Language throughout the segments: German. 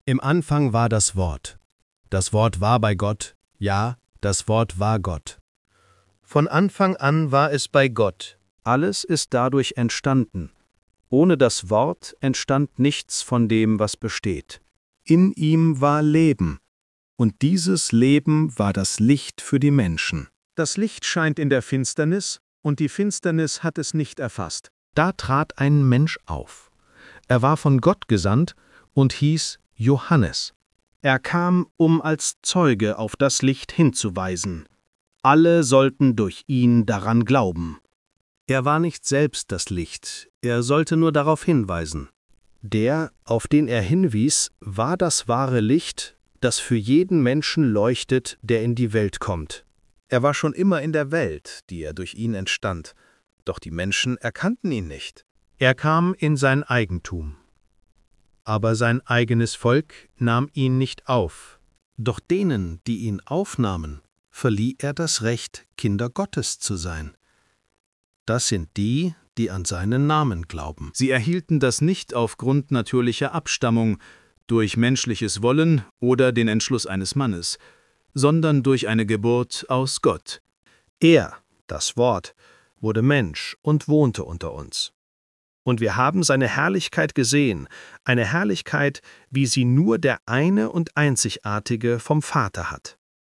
Im Anfang war das Wort. Das Wort war bei Gott, ja, das Wort war Gott. Von Anfang an war es bei Gott. Alles ist dadurch entstanden. Ohne das Wort entstand nichts von dem, was besteht. In ihm war Leben, und dieses Leben war das Licht für die Menschen. Das Licht scheint in der Finsternis, und die Finsternis hat es nicht erfasst. Da trat ein Mensch auf. Er war von Gott gesandt und hieß Johannes. Er kam, um als Zeuge auf das Licht hinzuweisen. Alle sollten durch ihn daran glauben. Er war nicht selbst das Licht, er sollte nur darauf hinweisen. Der, auf den er hinwies, war das wahre Licht, das für jeden Menschen leuchtet, der in die Welt kommt. Er war schon immer in der Welt, die durch ihn entstand, doch die Menschen erkannten ihn nicht. Er kam in sein Eigentum. Aber sein eigenes Volk nahm ihn nicht auf. Doch denen, die ihn aufnahmen, verlieh er das Recht, Kinder Gottes zu sein. Das sind die, die an seinen Namen glauben. Sie erhielten das nicht aufgrund natürlicher Abstammung, durch menschliches Wollen oder den Entschluss eines Mannes, sondern durch eine Geburt aus Gott. Er, das Wort, wurde Mensch und wohnte unter uns. Und wir haben seine Herrlichkeit gesehen, eine Herrlichkeit, wie sie nur der eine und einzigartige vom Vater hat,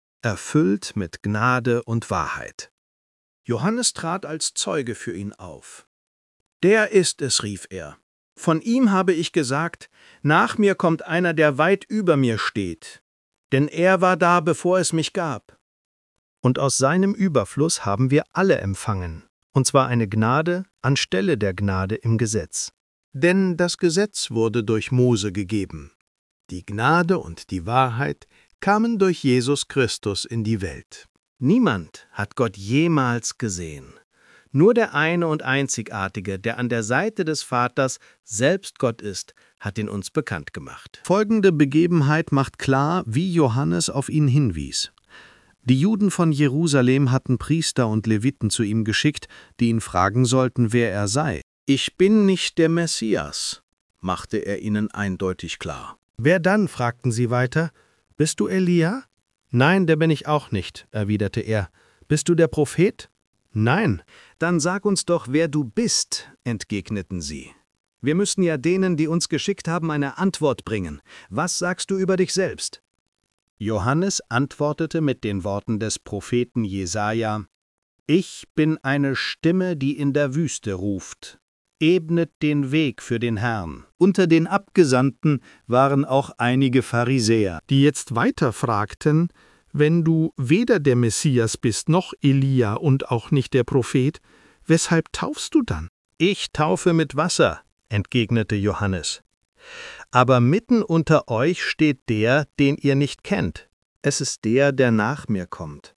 erfüllt mit Gnade und Wahrheit. Johannes trat als Zeuge für ihn auf. »Der ist es«, rief er. »Von ihm habe ich gesagt, nach mir kommt einer, der weit über mir steht, denn er war da, bevor es mich gab.« Und aus seinem Überfluss haben wir alle empfangen, und zwar eine Gnade anstelle der Gnade im Gesetz. Denn das Gesetz wurde durch Mose gegeben. Die Gnade und die Wahrheit kamen durch Jesus Christus in die Welt. Niemand hat Gott jemals gesehen. Nur der eine und einzigartige, der an der Seite des Vaters selbst Gott ist, hat ihn uns bekannt gemacht. Folgende Begebenheit macht klar, wie Johannes auf ihn hinwies. Die Juden von Jerusalem hatten Priester und Leviten zu ihm geschickt, die ihn fragen sollten, wer er sei. »Ich bin nicht der Messias«, machte er ihnen eindeutig klar. »Wer dann?«, fragten sie weiter. »Bist du Elia?« »Nein, der bin ich auch nicht«, erwiderte er. »Bist du der Prophet?« »Nein.« »Dann sag uns doch, wer du bist«, entgegneten sie. »Wir müssen ja denen, die uns geschickt haben, eine Antwort bringen. Was sagst du über dich selbst?« Johannes antwortete mit den Worten des Propheten Jesaja: »Ich bin eine Stimme, die in der Wüste ruft. Ebnet den Weg für den Herrn.« Unter den Abgesandten waren auch einige Pharisäer, die jetzt weiter fragten: »Wenn du weder der Messias bist, noch Elia und auch nicht der Prophet, weshalb taufst du dann?« »Ich taufe mit Wasser«, entgegnete Johannes. »Aber mitten unter euch steht der, den ihr nicht kennt. Es ist der, der nach mir kommt.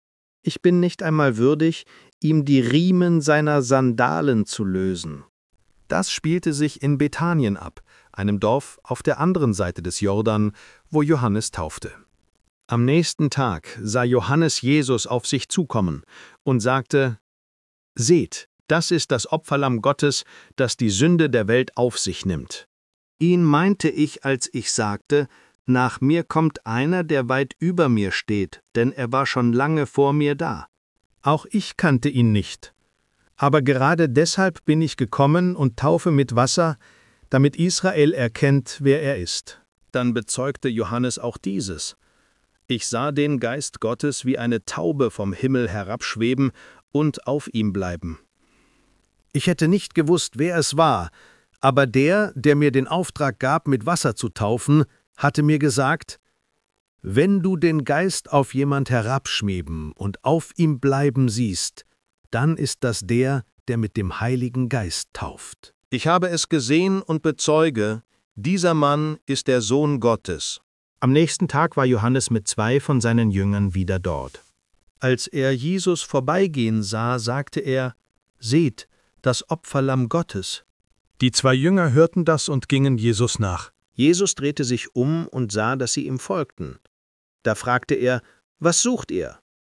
Ich bin nicht einmal würdig, ihm die Riemen seiner Sandalen zu lösen.« Das spielte sich in Bethanien ab, einem Dorf auf der anderen Seite des Jordan, wo Johannes taufte. Am nächsten Tag sah Johannes Jesus auf sich zukommen und sagte: »Seht, das ist das Opferlamm Gottes, das die Sünde der Welt auf sich nimmt.« Ihn meinte ich, als ich sagte: »Nach mir kommt einer, der weit über mir steht, denn er war schon lange vor mir da.« Auch ich kannte ihn nicht. Aber gerade deshalb bin ich gekommen und taufe mit Wasser, damit Israel erkennt, wer er ist. Dann bezeugte Johannes auch dieses: Ich sah den Geist Gottes wie eine Taube vom Himmel herabschweben und auf ihm bleiben. Ich hätte nicht gewusst, wer es war, aber der mir den Auftrag gab, mit Wasser zu taufen, hatte mir gesagt: Wenn du den Geist auf jemand herabschweben und auf ihm bleiben siehst, dann ist das der mit dem Heiligen Geist tauft. Ich habe es gesehen und bezeuge, dieser Mann ist der Sohn Gottes. Am nächsten Tag war Johannes mit 2 von seinen Jüngern wieder dort. Als er Jesus vorbeigehen sah, sagte er: Seht, das Opferlamm Gottes. Die 2 Jünger hörten das und gingen Jesus nach. Jesus drehte sich um und sah, dass sie ihm folgten. Da fragte er: Was sucht ihr?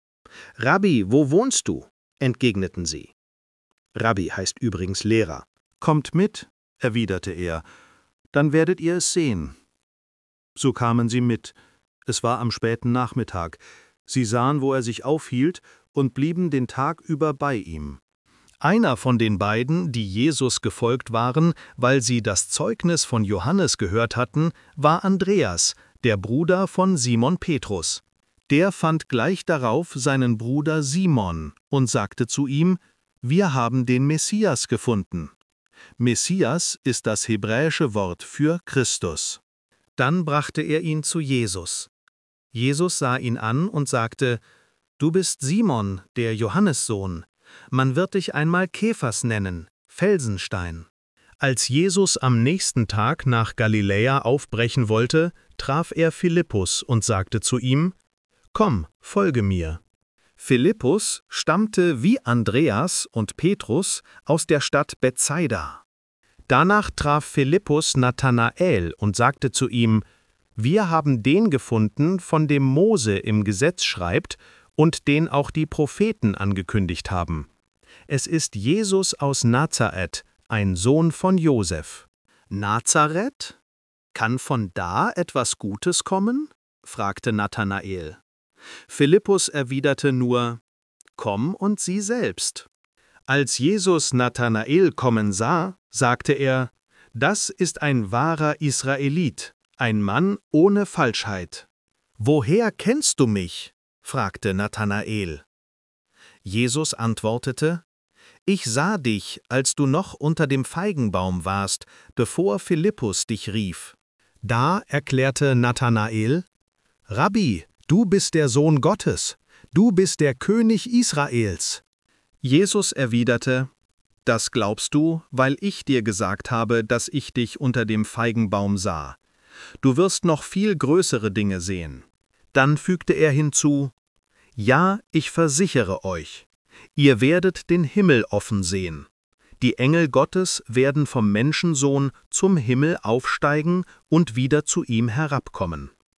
Rabbi, wo wohnst du? Entgegneten sie. Rabbi heißt übrigens Lehrer. Kommt mit, erwiderte er, dann werdet ihr es sehen. So kamen sie mit. Es war am späten Nachmittag. Sie sahen, wo er sich aufhielt, und blieben den Tag über bei ihm. Einer von den beiden, die Jesus gefolgt waren, weil sie das Zeugnis von Johannes gehört hatten, war Andreas, der Bruder von Simon Petrus. Der fand gleich darauf seinen Bruder Simon und sagte zu ihm: Wir haben den Messias gefunden. Messias ist das hebräische Wort für Christus. Dann brachte er ihn zu Jesus. Jesus sah ihn an und sagte: Du bist Simon, der Johannessohn. Man wird dich einmal Kephas nennen, Felsenstein. Als Jesus am nächsten Tag nach Galiläa aufbrechen wollte, traf er Philippus und sagte zu ihm: Komm, folge mir. Philippus stammte wie Andreas und Petrus aus der Stadt Bethsaida. Danach traf Philippus Nathanael und sagte zu ihm: Wir haben den gefunden, von dem Mose im Gesetz schreibt und den auch die Propheten angekündigt haben. Es ist Jesus aus Nazareth, ein Sohn von Josef. Nazareth? Kann von da etwas Gutes kommen? Fragte Nathanael. Philippus erwiderte nur: Komm und sieh selbst. Als Jesus Nathanael kommen sah, sagte er: Das ist ein wahrer Israelit, ein Mann ohne Falschheit. Woher kennst du mich? Fragte Nathanael. Jesus antwortete: Ich sah dich, als du noch unter dem Feigenbaum warst, bevor Philippus dich rief. Da erklärte Nathanael: Rabbi, du bist der Sohn Gottes, du bist der König Israels. Jesus erwiderte: Das glaubst du, weil ich dir gesagt habe, dass ich dich unter dem Feigenbaum sah. Du wirst noch viel größere Dinge sehen. Dann fügte er hinzu: Ja, ich versichere euch, ihr werdet den Himmel offen sehen. Die Engel Gottes werden vom Menschensohn zum Himmel aufsteigen und wieder zu ihm herabkommen.